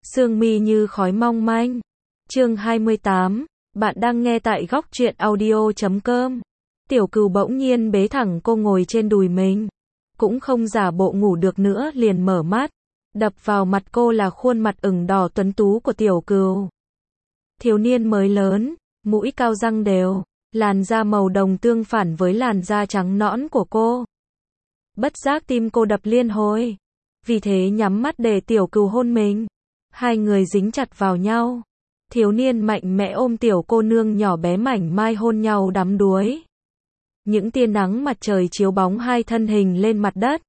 Sương mi như khói mong manh. Chương 28, bạn đang nghe tại góc truyện audio.com. Tiểu Cừu bỗng nhiên bế thẳng cô ngồi trên đùi mình, cũng không giả bộ ngủ được nữa, liền mở mắt. Đập vào mặt cô là khuôn mặt ửng đỏ tuấn tú của Tiểu Cừu. Thiếu niên mới lớn, mũi cao răng đều, làn da màu đồng tương phản với làn da trắng nõn của cô. Bất giác tim cô đập liên hồi, vì thế nhắm mắt để Tiểu Cừu hôn mình. Hai người dính chặt vào nhau. Thiếu niên mạnh mẽ ôm tiểu cô nương nhỏ bé mảnh mai hôn nhau đắm đuối. Những tia nắng mặt trời chiếu bóng hai thân hình lên mặt đất.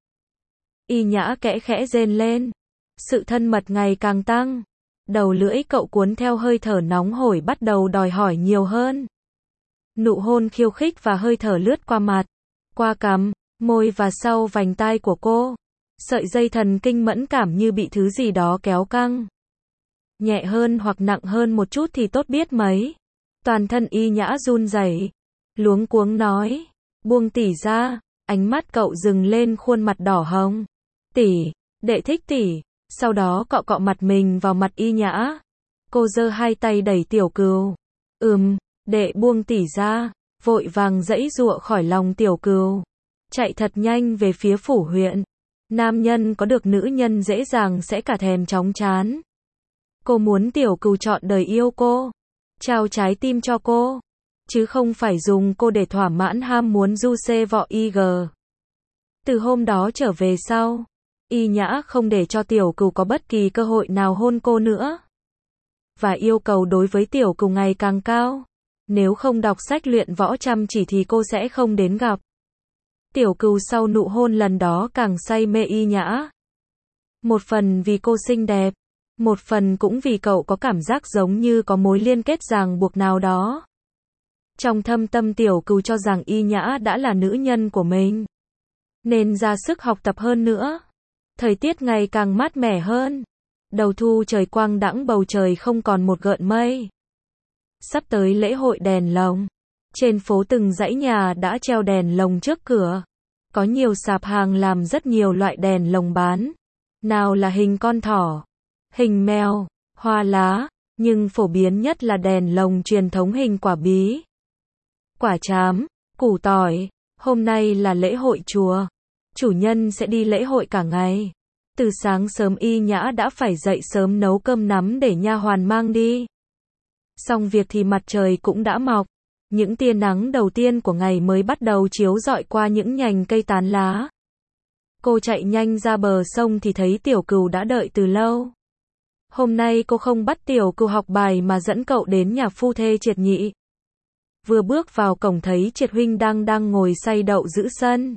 Y Nhã kẽ khẽ rên lên. Sự thân mật ngày càng tăng. Đầu lưỡi cậu cuốn theo hơi thở nóng hổi bắt đầu đòi hỏi nhiều hơn. Nụ hôn khiêu khích và hơi thở lướt qua mặt, qua cằm, môi và sau vành tai của cô. Sợi dây thần kinh mẫn cảm như bị thứ gì đó kéo căng. Nhẹ hơn hoặc nặng hơn một chút thì tốt biết mấy. Toàn thân Y Nhã run rẩy, luống cuống nói, buông tỷ ra. Ánh mắt cậu dừng lên khuôn mặt đỏ hồng. Tỷ, đệ thích tỷ. Sau đó cọ cọ mặt mình vào mặt Y Nhã. Cô giơ hai tay đẩy Tiểu Cừu. Đệ buông tỷ ra. Vội vàng giãy giụa khỏi lòng Tiểu Cừu, chạy thật nhanh về phía phủ huyện. Nam nhân có được nữ nhân dễ dàng sẽ cả thèm chóng chán. Cô muốn Tiểu Cừu trọn đời yêu cô, trao trái tim cho cô, chứ không phải dùng cô để thỏa mãn ham muốn du xê vọ IG. Từ hôm đó trở về sau, Y Nhã không để cho Tiểu Cừu có bất kỳ cơ hội nào hôn cô nữa. Và yêu cầu đối với Tiểu Cừu ngày càng cao. Nếu không đọc sách luyện võ chăm chỉ thì cô sẽ không đến gặp. Tiểu Cừu sau nụ hôn lần đó càng say mê Y Nhã. Một phần vì cô xinh đẹp, một phần cũng vì cậu có cảm giác giống như có mối liên kết ràng buộc nào đó. Trong thâm tâm Tiểu Cừu cho rằng Y Nhã đã là nữ nhân của mình, nên ra sức học tập hơn nữa. Thời tiết ngày càng mát mẻ hơn. Đầu thu trời quang đãng, bầu trời không còn một gợn mây. Sắp tới lễ hội đèn lồng. Trên phố từng dãy nhà đã treo đèn lồng trước cửa. Có nhiều sạp hàng làm rất nhiều loại đèn lồng bán. Nào là hình con thỏ, hình mèo, hoa lá, nhưng phổ biến nhất là đèn lồng truyền thống hình quả bí, quả trám, củ tỏi. Hôm nay là lễ hội chùa. Chủ nhân sẽ đi lễ hội cả ngày. Từ sáng sớm Y Nhã đã phải dậy sớm nấu cơm nắm để nha hoàn mang đi. Xong việc thì mặt trời cũng đã mọc. Những tia nắng đầu tiên của ngày mới bắt đầu chiếu rọi qua những nhành cây tán lá. Cô chạy nhanh ra bờ sông thì thấy Tiểu Cừu đã đợi từ lâu. Hôm nay cô không bắt Tiểu Cừu học bài mà dẫn cậu đến nhà phu thê Triệt Nhị. Vừa bước vào cổng thấy Triệt huynh đang ngồi xay đậu giữ sân.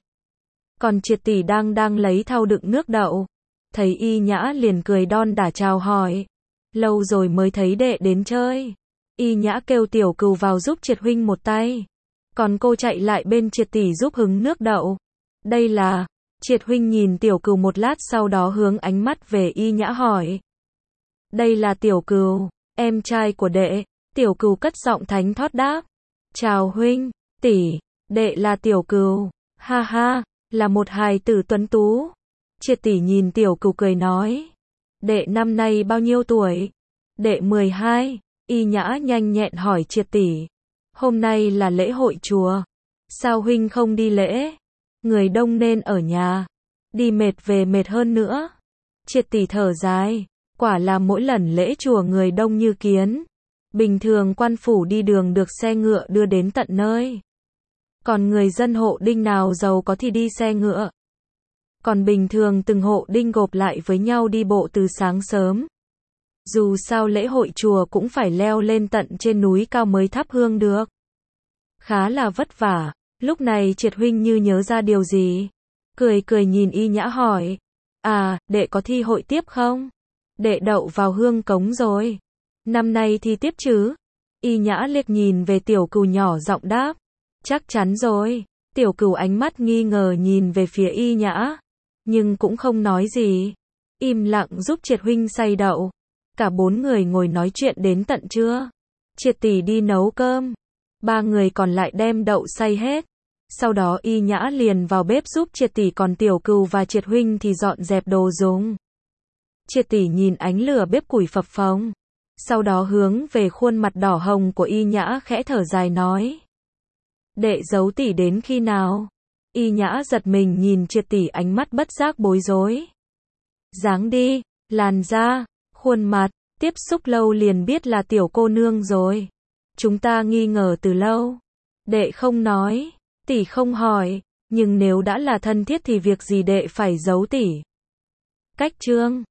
Còn Triệt tỷ đang lấy thau đựng nước đậu. Thấy Y Nhã liền cười đon đả chào hỏi. Lâu rồi mới thấy đệ đến chơi. Y Nhã kêu Tiểu Cừu vào giúp Triệt huynh một tay. Còn cô chạy lại bên Triệt tỷ giúp hứng nước đậu. Đây là... Triệt huynh nhìn Tiểu Cừu một lát sau đó hướng ánh mắt về Y Nhã hỏi. Đây là Tiểu Cừu, em trai của đệ. Tiểu Cừu cất giọng thánh thót đáp. Chào huynh, tỷ, đệ là Tiểu Cừu. Ha ha, là một hài tử tuấn tú. Triệt tỷ nhìn Tiểu Cừu cười nói. Đệ năm nay bao nhiêu tuổi? Đệ 12. Y Nhã nhanh nhẹn hỏi Triệt tỷ. Hôm nay là lễ hội chùa. Sao huynh không đi lễ? Người đông nên ở nhà. Đi mệt về mệt hơn nữa. Triệt tỷ thở dài. Quả là mỗi lần lễ chùa người đông như kiến. Bình thường quan phủ đi đường được xe ngựa đưa đến tận nơi. Còn người dân hộ đinh nào giàu có thì đi xe ngựa. Còn bình thường từng hộ đinh gộp lại với nhau đi bộ từ sáng sớm. Dù sao lễ hội chùa cũng phải leo lên tận trên núi cao mới thắp hương được. Khá là vất vả. Lúc này Triệt huynh như nhớ ra điều gì. Cười nhìn Y Nhã hỏi. À, đệ có thi hội tiếp không? Đệ đậu vào hương cống rồi. Năm nay thi tiếp chứ? Y Nhã liếc nhìn về Tiểu Cừu nhỏ giọng đáp. Chắc chắn rồi. Tiểu Cừu ánh mắt nghi ngờ nhìn về phía Y Nhã. Nhưng cũng không nói gì. Im lặng giúp Triệt huynh xay đậu. Cả bốn người ngồi nói chuyện đến tận trưa. Triệt tỷ đi nấu cơm. Ba người còn lại đem đậu xay hết. Sau đó Y Nhã liền vào bếp giúp Triệt tỷ, còn Tiểu Cừu và Triệt huynh thì dọn dẹp đồ dùng. Triệt tỷ nhìn ánh lửa bếp củi phập phồng. Sau đó hướng về khuôn mặt đỏ hồng của Y Nhã khẽ thở dài nói. Đệ giấu tỷ đến khi nào? Y Nhã giật mình nhìn Triệt tỷ, ánh mắt bất giác bối rối. Dáng đi, làn da, khuôn mặt, tiếp xúc lâu liền biết là tiểu cô nương rồi. Chúng ta nghi ngờ từ lâu. Đệ không nói, tỷ không hỏi, nhưng nếu đã là thân thiết thì việc gì đệ phải giấu tỷ? Cách chương